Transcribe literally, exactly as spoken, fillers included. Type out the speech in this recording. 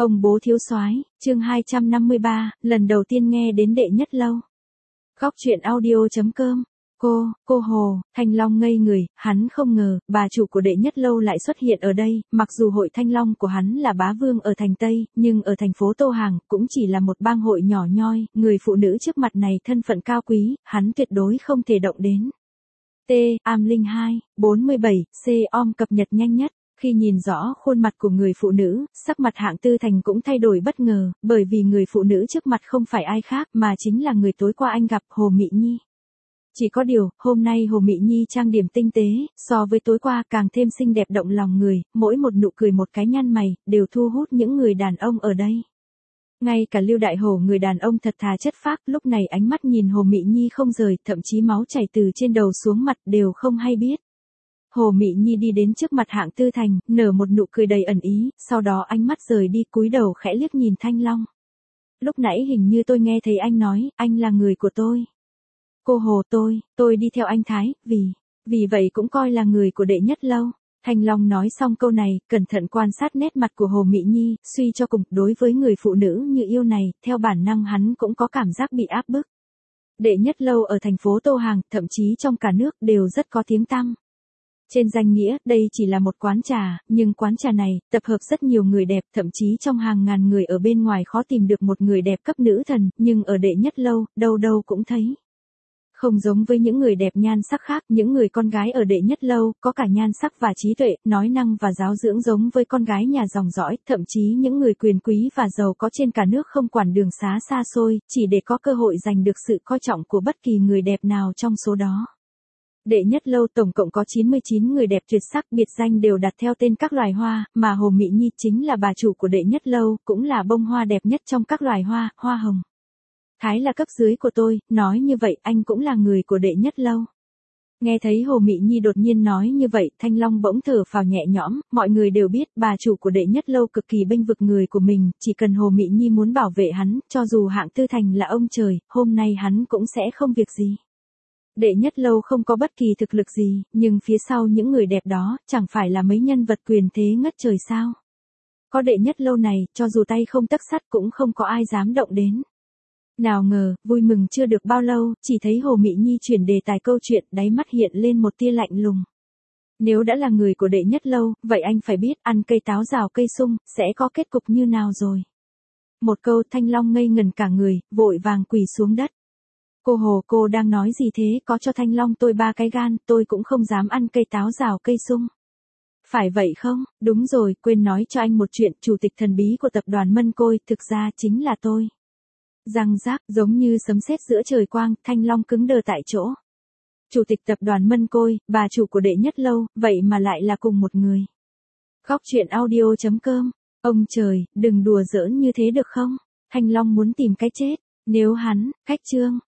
Ông bố thiếu soái, chương hai trăm năm mươi ba, lần đầu tiên nghe đến Đệ Nhất Lâu. Góc truyện audio chấm com. Cô, cô Hồ, Thanh Long ngây người, hắn không ngờ, bà chủ của Đệ Nhất Lâu lại xuất hiện ở đây, mặc dù hội Thanh Long của hắn là bá vương ở thành Tây, nhưng ở thành phố Tô Hàng, cũng chỉ là một bang hội nhỏ nhoi, người phụ nữ trước mặt này thân phận cao quý, hắn tuyệt đối không thể động đến. T. Am Linh hai, bốn mươi bảy, C. Om cập nhật nhanh nhất. Khi nhìn rõ khuôn mặt của người phụ nữ, sắc mặt Hạng Tư Thành cũng thay đổi bất ngờ, bởi vì người phụ nữ trước mặt không phải ai khác mà chính là người tối qua anh gặp, Hồ Mị Nhi. Chỉ có điều, hôm nay Hồ Mị Nhi trang điểm tinh tế, so với tối qua càng thêm xinh đẹp động lòng người, mỗi một nụ cười một cái nhăn mày, đều thu hút những người đàn ông ở đây. Ngay cả Lưu Đại Hổ người đàn ông thật thà chất phác, lúc này ánh mắt nhìn Hồ Mị Nhi không rời, thậm chí máu chảy từ trên đầu xuống mặt đều không hay biết. Hồ Mị Nhi đi đến trước mặt Hạng Tư Thành, nở một nụ cười đầy ẩn ý, sau đó ánh mắt rời đi cúi đầu khẽ liếc nhìn Thanh Long. Lúc nãy hình như tôi nghe thấy anh nói, anh là người của tôi. Cô Hồ tôi, tôi đi theo anh Thái, vì, vì vậy cũng coi là người của Đệ Nhất Lâu. Thanh Long nói xong câu này, cẩn thận quan sát nét mặt của Hồ Mị Nhi, suy cho cùng, đối với người phụ nữ như yêu này, theo bản năng hắn cũng có cảm giác bị áp bức. Đệ Nhất Lâu ở thành phố Tô Hàng, thậm chí trong cả nước đều rất có tiếng tăm. Trên danh nghĩa, đây chỉ là một quán trà, nhưng quán trà này, tập hợp rất nhiều người đẹp, thậm chí trong hàng ngàn người ở bên ngoài khó tìm được một người đẹp cấp nữ thần, nhưng ở Đệ Nhất Lâu, đâu đâu cũng thấy. Không giống với những người đẹp nhan sắc khác, những người con gái ở Đệ Nhất Lâu, có cả nhan sắc và trí tuệ, nói năng và giáo dưỡng giống với con gái nhà dòng dõi, thậm chí những người quyền quý và giàu có trên cả nước không quản đường xá xa xôi, chỉ để có cơ hội giành được sự coi trọng của bất kỳ người đẹp nào trong số đó. Đệ Nhất Lâu tổng cộng có chín mươi chín người đẹp tuyệt sắc, biệt danh đều đặt theo tên các loài hoa, mà Hồ Mị Nhi chính là bà chủ của Đệ Nhất Lâu, cũng là bông hoa đẹp nhất trong các loài hoa, hoa hồng. Thái là cấp dưới của tôi, nói như vậy anh cũng là người của Đệ Nhất Lâu. Nghe thấy Hồ Mị Nhi đột nhiên nói như vậy, Thanh Long bỗng thở phào nhẹ nhõm, mọi người đều biết bà chủ của Đệ Nhất Lâu cực kỳ bênh vực người của mình, chỉ cần Hồ Mị Nhi muốn bảo vệ hắn, cho dù Hạng Tư Thành là ông trời, hôm nay hắn cũng sẽ không việc gì. Đệ Nhất Lâu không có bất kỳ thực lực gì, nhưng phía sau những người đẹp đó, chẳng phải là mấy nhân vật quyền thế ngất trời sao. Có Đệ Nhất Lâu này, cho dù tay không tấc sắt cũng không có ai dám động đến. Nào ngờ, vui mừng chưa được bao lâu, chỉ thấy Hồ Mị Nhi chuyển đề tài câu chuyện, đáy mắt hiện lên một tia lạnh lùng. Nếu đã là người của Đệ Nhất Lâu, vậy anh phải biết, ăn cây táo rào cây sung, sẽ có kết cục như nào rồi. Một câu Thanh Long ngây ngẩn cả người, vội vàng quỳ xuống đất. Cô Hồ cô đang nói gì thế, có cho Thanh Long tôi ba cái gan, tôi cũng không dám ăn cây táo rào cây sung. Phải vậy không, đúng rồi, quên nói cho anh một chuyện, chủ tịch thần bí của tập đoàn Mân Côi, thực ra chính là tôi. Răng rác, giống như sấm sét giữa trời quang, Thanh Long cứng đờ tại chỗ. Chủ tịch tập đoàn Mân Côi, bà chủ của Đệ Nhất Lâu, vậy mà lại là cùng một người. Góc truyện audio chấm com. Ông trời, đừng đùa giỡn như thế được không? Thanh Long muốn tìm cái chết. Nếu hắn, khách trương,